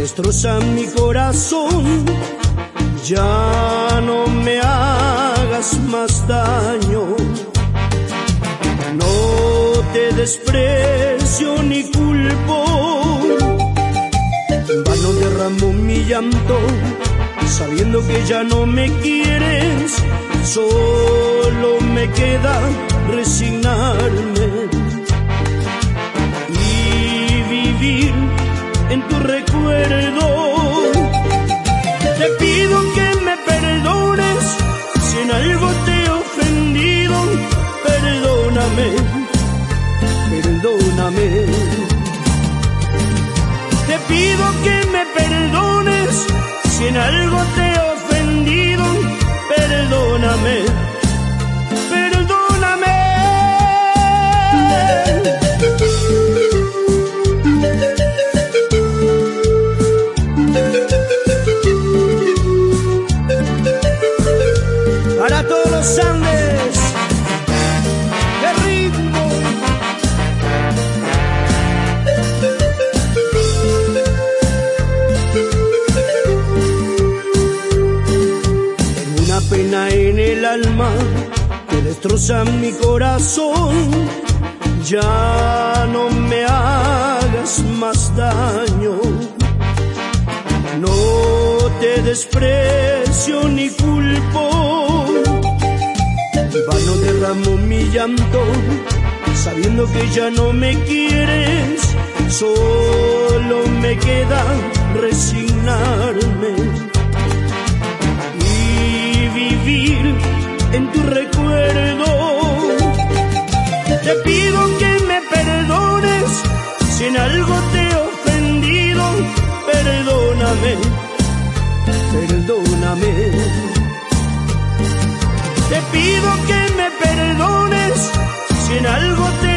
destroza mi corazón. Ya no me hagas más daño. No te desprecio ni culpo. En vano derramo mi llanto, sabiendo que ya no me quieres. Solo me queda resignarme y vivir en tu recuerdo. Te pido que me perdones si en algo te he ofendido. Perdóname, perdóname. Te pido que me perdones si en algo te he ofendido. Perdóname, perdóname. Para todos los Andes, qué ritmo. Tengo una pena en el alma que destroza mi corazón. Ya no me hagas más daño. No te desprecio ni culpo. En vano derramo mi llanto, sabiendo que ya no me quieres. Solo me queda resignarme y vivir en tu recuerdo. Te pido que me perdones si en algo te he ofendido. Perdóname, perdóname. Te pido que me perdones si en algo te